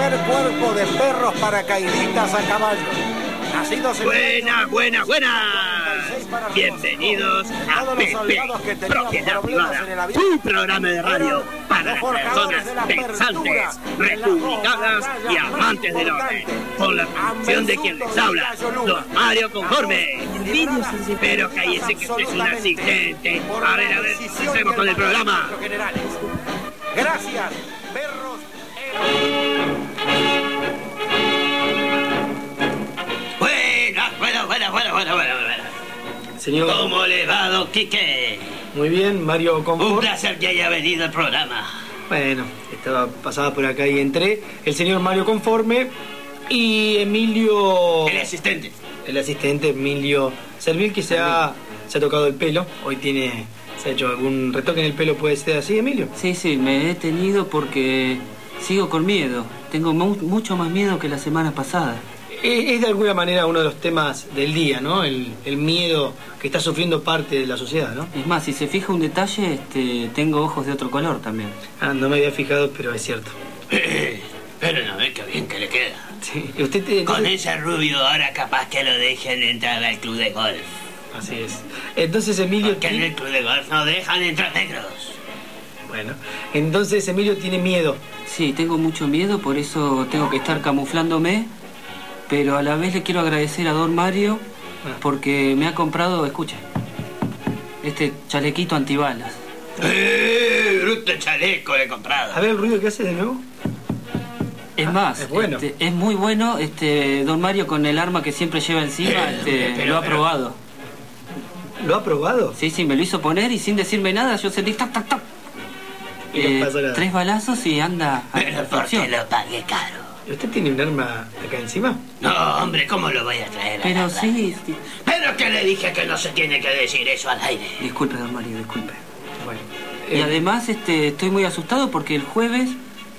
primer cuerpo de perros paracaidistas a caballo. Nacidos en Buenas. Bienvenidos a PP, Propiedad Privada, un programa de radio para personas pensantes, republicanas y amantes del orden, con la producción de quien les habla, Don Mario Conforme. Pero cállese que usted es un asistente. A ver, empecemos con el programa. Gracias, perros. Bueno. Señor. ¿Cómo le va, don Quique? Muy bien, Mario Confort. Un placer que haya venido al programa. Bueno, pasaba por acá y entré. El señor Mario Conforme y Emilio... El asistente. El asistente Emilio Servil, que se ha tocado el pelo. Hoy se ha hecho algún retoque en el pelo, ¿puede ser así, Emilio? Sí, me he tenido porque sigo con miedo. Tengo mucho más miedo que la semana pasada. Es de alguna manera uno de los temas del día, ¿no? El miedo que está sufriendo parte de la sociedad, ¿no? Es más, si se fija un detalle, tengo ojos de otro color también. No me había fijado, pero es cierto. Pero no ve qué bien que le queda. Sí. ¿Y usted Con ese rubio ahora capaz que lo dejen entrar al club de golf. Así es. Entonces, Emilio... Porque en el club de golf no dejan entrar negros. Bueno, entonces Emilio tiene miedo. Sí, tengo mucho miedo, por eso tengo que estar camuflándome. Pero a la vez le quiero agradecer a don Mario porque me ha comprado, escuche, este chalequito antibalas. Bruto chaleco le he comprado. A ver el ruido que hace de nuevo. Es más, es bueno. Es muy bueno, don Mario con el arma que siempre lleva encima, lo ha probado. ¿Lo ha probado? Sí, me lo hizo poner y sin decirme nada yo sentí tac. Y no pasa nada. 3 balazos y anda a Pero porque lo pagué caro. ¿Y usted tiene un arma acá encima? No, hombre, ¿cómo lo voy a traer? Pero sí. Pero que le dije que no se tiene que decir eso al aire. Disculpe, don Mario, disculpe. Bueno. Y además estoy muy asustado porque el jueves,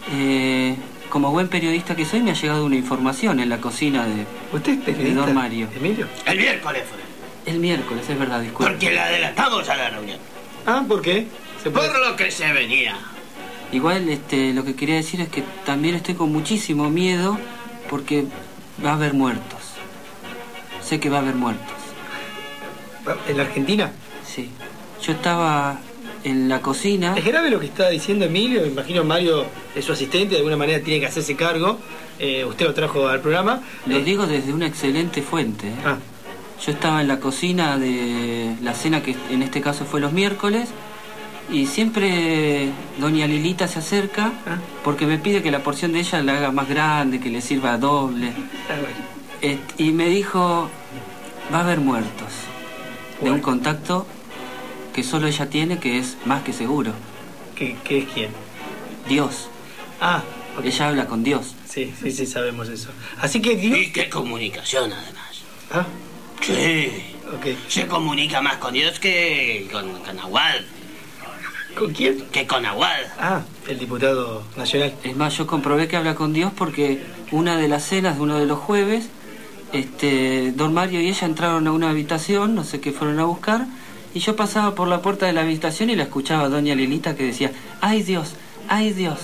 como buen periodista que soy, me ha llegado una información en la cocina de... ¿Usted es periodista? De don Mario. ¿Emilio? El miércoles fue. El miércoles, es verdad, disculpe. Porque le adelantamos a la reunión. ¿Por qué? Por lo que se venía. Igual, lo que quería decir es que también estoy con muchísimo miedo porque va a haber muertos. Sé que va a haber muertos. ¿En la Argentina? Sí. Yo estaba en la cocina... Es grave lo que está diciendo Emilio. Me imagino Mario es su asistente, de alguna manera tiene que hacerse cargo. Usted lo trajo al programa. Lo digo desde una excelente fuente. Yo estaba en la cocina de la cena que en este caso fue los miércoles. Y siempre doña Lilita se acerca porque me pide que la porción de ella la haga más grande, que le sirva doble. Y me dijo, va a haber muertos. De un contacto que solo ella tiene, que es más que seguro. ¿Qué es quién? Dios. Okay. Ella habla con Dios. Sí, sabemos eso. Así que Dios... Y qué comunicación, además. Sí. Okay. Se comunica más con Dios que con Nahual. ¿Con quién? Que con Nahual. El diputado nacional. Es más, yo comprobé que habla con Dios porque una de las cenas de uno de los jueves, don Mario y ella entraron a una habitación, no sé qué fueron a buscar, y yo pasaba por la puerta de la habitación y la escuchaba a doña Lilita que decía, ¡ay Dios! ¡ay Dios!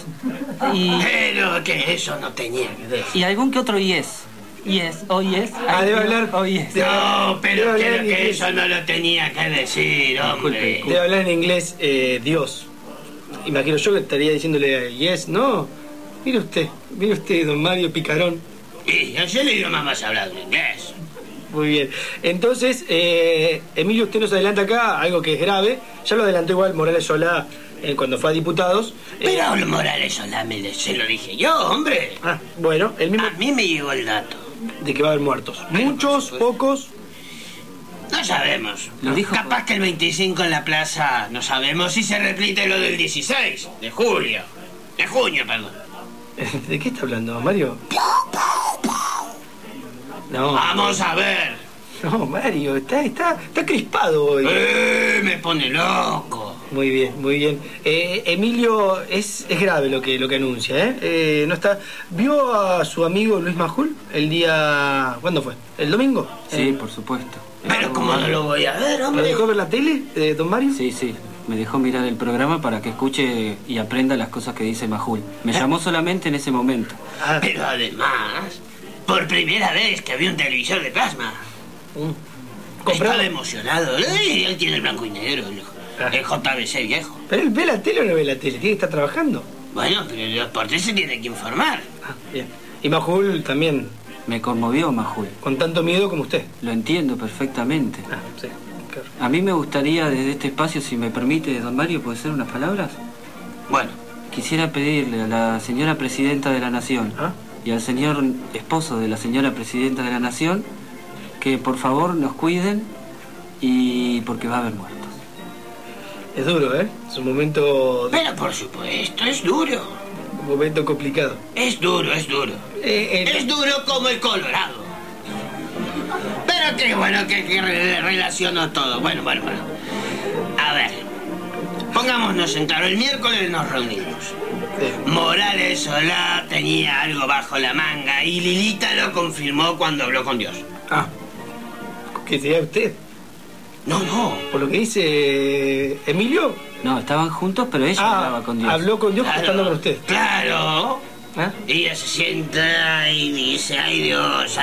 Pero que eso no tenía que decir. Y algún que otro yes. Yes, oh yes. Debe hablar. Oh yes. No, pero creo que eso no lo tenía que decir, hombre. Debe hablar en inglés Dios. Imagino yo que estaría diciéndole yes, no. Mire usted, don Mario Picarón. Y es el idioma más hablado en inglés. Muy bien. Entonces, Emilio, usted nos adelanta acá algo que es grave. Ya lo adelantó igual Morales Solá cuando fue a diputados. Pero Morales Solá se lo dije yo, hombre. Bueno, el mismo... A mí me llegó el dato. De que va a haber muertos. Muchos, pocos. No sabemos. Lo dijo. Capaz que el 25 en la plaza no sabemos si se repite lo del 16 de julio. De junio, perdón. ¿De qué está hablando, Mario? No. Vamos a ver. No, Mario, está crispado hoy. Me pone loco. Muy bien. Emilio, es grave lo que anuncia, no está. ¿Vio a su amigo Luis Majul el día... ¿Cuándo fue? ¿El domingo? Sí, por supuesto. Pero ¿cómo no lo voy a ver, hombre? ¿Lo dejó ver la tele, don Mario? Sí. Me dejó mirar el programa para que escuche y aprenda las cosas que dice Majul. Me llamó solamente en ese momento. Pero además, por primera vez que vi un televisor de plasma. Estaba emocionado. Él tiene el blanco y negro, el JBC viejo. ¿Pero él ve la tele o no ve la tele? Tiene que estar trabajando. Bueno, pero por qué se tiene que informar. Bien. Y Majul también. Me conmovió Majul. Con tanto miedo como usted. Lo entiendo perfectamente. Sí. Claro. A mí me gustaría desde este espacio, si me permite, don Mario, ¿puede ser unas palabras? Bueno. Quisiera pedirle a la señora Presidenta de la Nación y al señor esposo de la señora Presidenta de la Nación que por favor nos cuiden y porque va a haber muertos. Es duro, ¿eh? Es un momento... Pero por supuesto, es duro. Un momento complicado. Es duro, es duro. Es duro como el Colorado. Pero qué bueno que relaciono todo. Bueno. A ver. Pongámonos en claro. El miércoles nos reunimos. Sí. Morales Solá tenía algo bajo la manga y Lilita lo confirmó cuando habló con Dios. ¿Qué sería usted? No. Por lo que dice Emilio. No, estaban juntos, pero ella hablaba con Dios. Habló con Dios, estando con usted. Claro. Y ella se sienta y dice, ay Dios.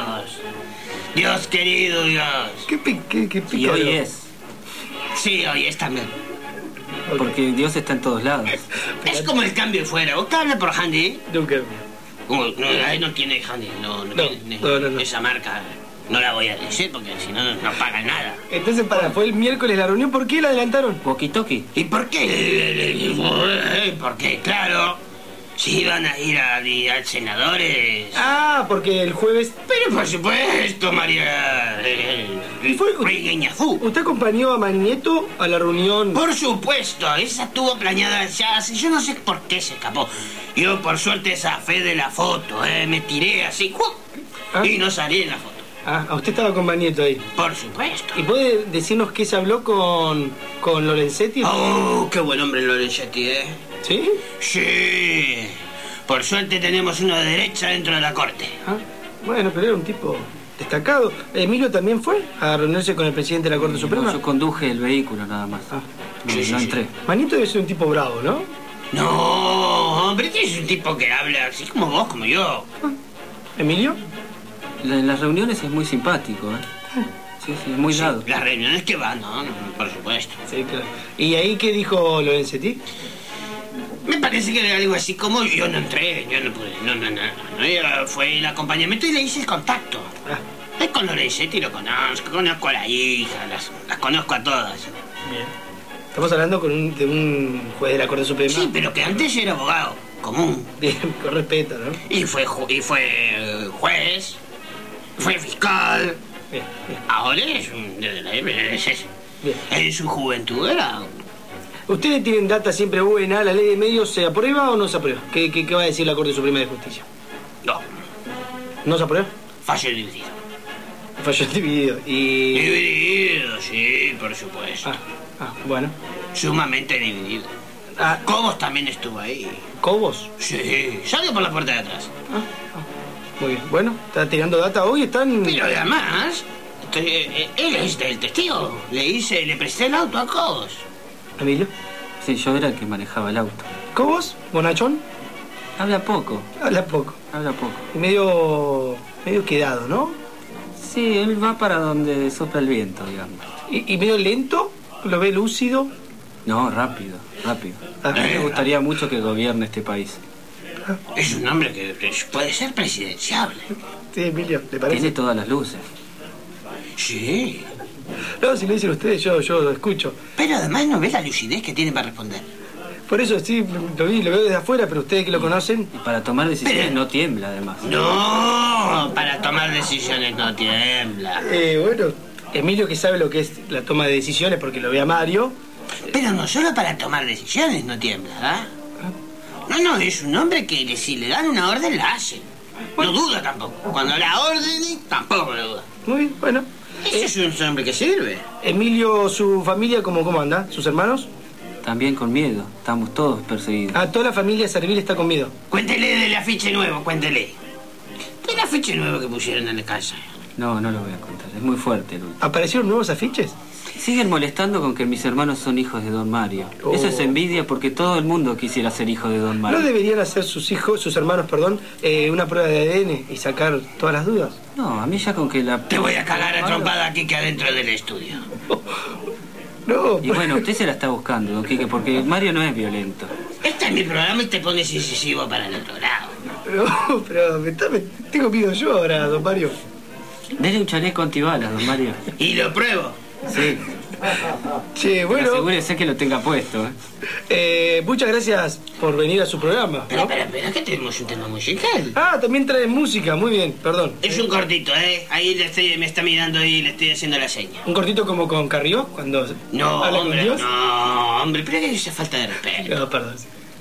Dios querido, Dios. ¿Qué picado? Y hoy es. Sí, hoy es también. Okay. Porque Dios está en todos lados. Es como el cambio fuera. ¿Usted habla por Handy? Nunca. Ahí no tiene Handy, no tiene esa marca. No la voy a decir porque si no, no pagan nada. Entonces, fue el miércoles la reunión. ¿Por qué la adelantaron? Walkie-talkie. ¿Y por qué? Porque, claro, si iban a ir a senadores. Porque el jueves... Pero por supuesto, María. ¿Usted acompañó a Magneto a la reunión? Por supuesto, esa estuvo planeada ya hace... Yo no sé por qué se escapó. Yo, por suerte, zafé de la foto, me tiré así, y no salí en la foto. Usted estaba con Magneto ahí. Por supuesto. ¿Y puede decirnos qué se habló con Lorenzetti? Oh, qué buen hombre Lorenzetti, ¿Sí? Sí. Por suerte tenemos uno de derecha dentro de la corte. Bueno, pero era un tipo destacado. ¿Emilio también fue a reunirse con el presidente de la Corte Suprema? No, yo conduje el vehículo nada más. No entré. Magneto debe ser un tipo bravo, ¿no? No, hombre, es un tipo que habla así como vos, como yo. ¿Emilio? En las reuniones es muy simpático, Sí, es muy dado. Las reuniones que van, no, por supuesto. Sí, claro. ¿Y ahí qué dijo Lorenzetti? Me parece que era algo así como yo no entré, yo no pude, no, fue el acompañamiento y le hice el contacto. Con Lorenzetti lo conozco a la hija, las conozco a todas. Bien. Estamos hablando de un juez de la Corte Suprema. Sí, pero que antes era abogado común. Bien, con respeto, ¿no? Y fue juez, fue fiscal. Bien. Ahora es en su juventud era... ¿Ustedes tienen data siempre buena? ¿La ley de medios se aprueba o no se aprueba? ¿Qué va a decir la Corte Suprema de Justicia? No. ¿No se aprueba? Fallo dividido. Fallo dividido. Dividido, sí, por supuesto. Bueno. Sumamente dividido. Cobos también estuvo ahí. ¿Cobos? Sí, salió por la puerta de atrás. Muy bien. Bueno, está tirando data hoy, están... Pero además, él es el testigo. Le presté el auto a Cobos. ¿Emilio? Sí, yo era el que manejaba el auto. ¿Cobos? ¿Bonachón? Habla poco. Y medio quedado, ¿no? Sí, él va para donde sopla el viento, digamos. ¿Y medio lento? ¿Lo ve lúcido? No, rápido. A mí me gustaría mucho que gobierne este país. Es un hombre que puede ser presidenciable. Sí, Emilio, ¿le parece? Tiene todas las luces. Sí. No, si lo dicen ustedes, yo lo escucho. Pero además no ves la lucidez que tiene para responder. Por eso sí, lo veo desde afuera, pero ustedes que lo conocen... Y para tomar decisiones no tiembla, además. No, para tomar decisiones no tiembla. Bueno, Emilio que sabe lo que es la toma de decisiones porque lo ve a Mario... Pero no solo para tomar decisiones no tiembla, No, es un hombre que si le dan una orden la hace. No duda tampoco. Cuando la ordene, tampoco lo duda. Muy bien, bueno. Ese es un hombre que sirve. Emilio, ¿su familia cómo anda? ¿Sus hermanos? También con miedo. Estamos todos perseguidos. Toda la familia servil está con miedo. Cuéntele del afiche nuevo, cuéntele. Del afiche nuevo que pusieron en la casa. No lo voy a contar. Es muy fuerte el último. ¿Aparecieron nuevos afiches? Siguen molestando con que mis hermanos son hijos de Don Mario. Eso es envidia porque todo el mundo quisiera ser hijo de Don Mario. ¿No deberían hacer sus hermanos, una prueba de ADN y sacar todas las dudas? No, a mí ya con que la... Te voy a cagar a trompada aquí que adentro del estudio. No, y bueno, usted se la está buscando, don Quique, porque Mario no es violento. Este es mi programa y te pones incisivo para el otro lado. No, pero tengo miedo yo ahora, don Mario. Dele un chaleco antibalas, don Mario. Y lo pruebo. Sí. Che, bueno. Asegúrese que lo tenga puesto. Muchas gracias por venir a su programa. ¿No? Espera, que tenemos un tema musical. Ah, también trae música, muy bien, perdón. Es un cortito, ¿eh? Ahí me está mirando y le estoy haciendo la seña. ¿Un cortito como con Carrió? Cuando no, habla hombre, con Dios. No, hombre, pero que es falta de respeto. No, perdón.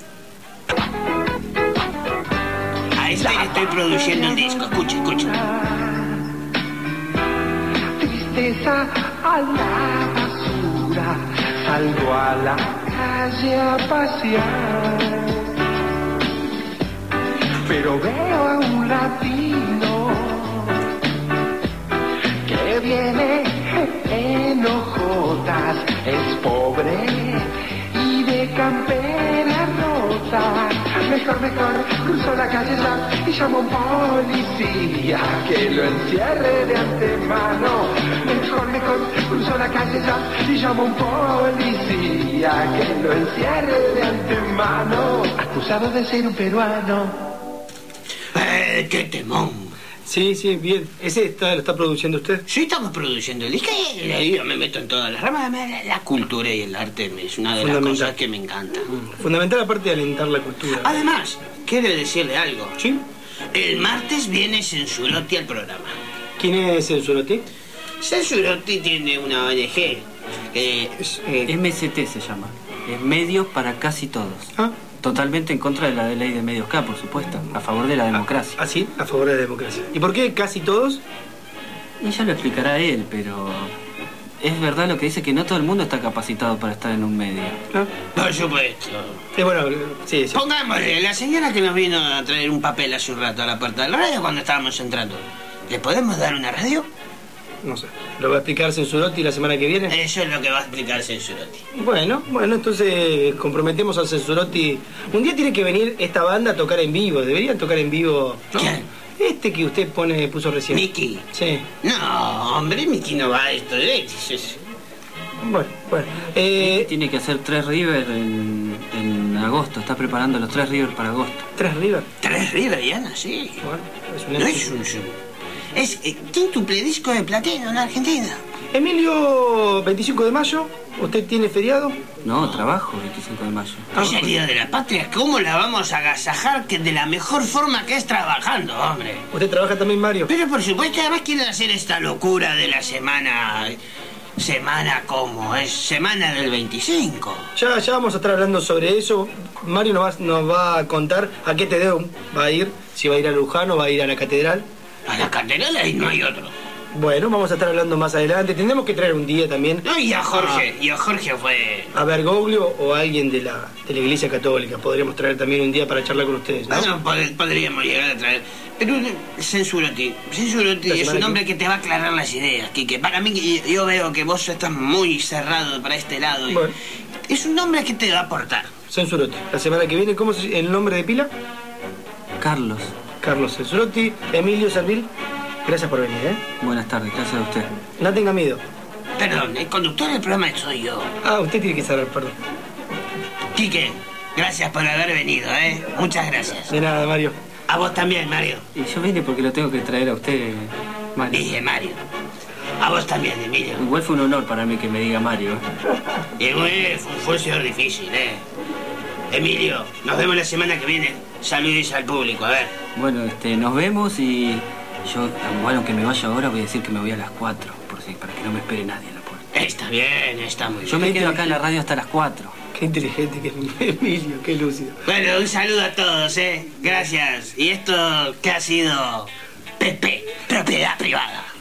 A este le estoy produciendo un disco, escucha. Tristeza a la basura, salgo a la calle a pasear, pero veo a un latino que viene en hojotas, es pobre y de campera rota. Mejor, cruzo la calle ya y llamo a un policía que lo encierre de antemano. Mejor, cruzo la calle ya y llamo a un policía que lo encierre de antemano. Acusado de ser un peruano. ¡Qué temón! Sí, bien. ¿Ese lo está produciendo usted? Sí, estamos produciendo el disco. Yo me meto en todas las ramas. La cultura y el arte es una de las cosas que me encanta. Fundamental aparte de alentar la cultura. Además, quiero decirle algo. ¿Sí? El martes viene Censurotti al programa. ¿Quién es Censurotti? Censurotti tiene una ONG. MST se llama. Es Medios para Casi Todos. Ah. Totalmente en contra de la ley de medios K, por supuesto. A favor de la democracia. ¿Ah, sí? A favor de la democracia. ¿Y por qué casi todos? Y ya lo explicará él, pero... Es verdad lo que dice, que no todo el mundo está capacitado para estar en un medio. ¿Ah? Por supuesto. Bueno, sí. Pongámosle, la señora que nos vino a traer un papel hace un rato a la puerta de la radio cuando estábamos entrando. ¿Le podemos dar una radio? No sé. ¿Lo va a explicar Censurotti la semana que viene? Eso es lo que va a explicar Censurotti. Bueno, entonces comprometemos al Censurotti. Un día tiene que venir esta banda a tocar en vivo. Deberían tocar en vivo, ¿no? ¿Quién? Este que usted puso recién. ¿Miki? Sí. No, hombre, Miki no va a esto. Bueno. Tiene que hacer 3 River en agosto. Está preparando los 3 River para agosto. ¿3 River? 3 River, Diana, sí. Bueno, es un no es un show. Es quíntuple disco de platino en Argentina. Emilio, 25 de mayo, ¿usted tiene feriado? No, trabajo 25 de mayo. Es el Día de la Patria. ¿Cómo la vamos a agasajar que de la mejor forma que es trabajando, hombre? ¿Usted trabaja también, Mario? Pero por supuesto, además quieren hacer esta locura de la semana... ¿Semana cómo? Es semana del 25. Ya vamos a estar hablando sobre eso. Mario nos va a contar a qué Tedeum va a ir. Si va a ir a Luján o va a ir a la catedral. A la catedral ahí no hay otro. Bueno, vamos a estar hablando más adelante. Tendremos que traer un día también. No, y a Jorge fue... A Bergoglio o a alguien de la Iglesia Católica. Podríamos traer también un día para charlar con ustedes, ¿no? Bueno, podríamos llegar a traer... Pero Censurotti es un hombre que te va a aclarar las ideas, Quique. Para mí, yo veo que vos estás muy cerrado para este lado. Bueno. Es un hombre que te va a aportar. Censurotti. La semana que viene, ¿cómo es el nombre de pila? Carlos Censurotti. Emilio Servil, gracias por venir, ¿eh? Buenas tardes, gracias a usted. No tenga miedo. Perdón, el conductor del programa soy yo. Ah, usted tiene que saber, perdón. Quique, gracias por haber venido, ¿eh? Muchas gracias. De nada, Mario. A vos también, Mario. Y yo vine porque lo tengo que traer a usted, Mario. Dije Mario. A vos también, Emilio. Igual fue un honor para mí que me diga Mario. Y bueno, fue un señor difícil, ¿eh? Emilio, nos vemos la semana que viene. Saludos al público, a ver. Bueno, nos vemos y yo, bueno, aunque me vaya ahora, voy a decir que me voy a las 4, para que no me espere nadie en la puerta. Está bien, está muy bien. Yo me quedo acá en la radio hasta las 4. Qué inteligente que es Emilio, qué lúcido. Bueno, un saludo a todos, ¿eh? Gracias. Y esto que ha sido PP, propiedad privada.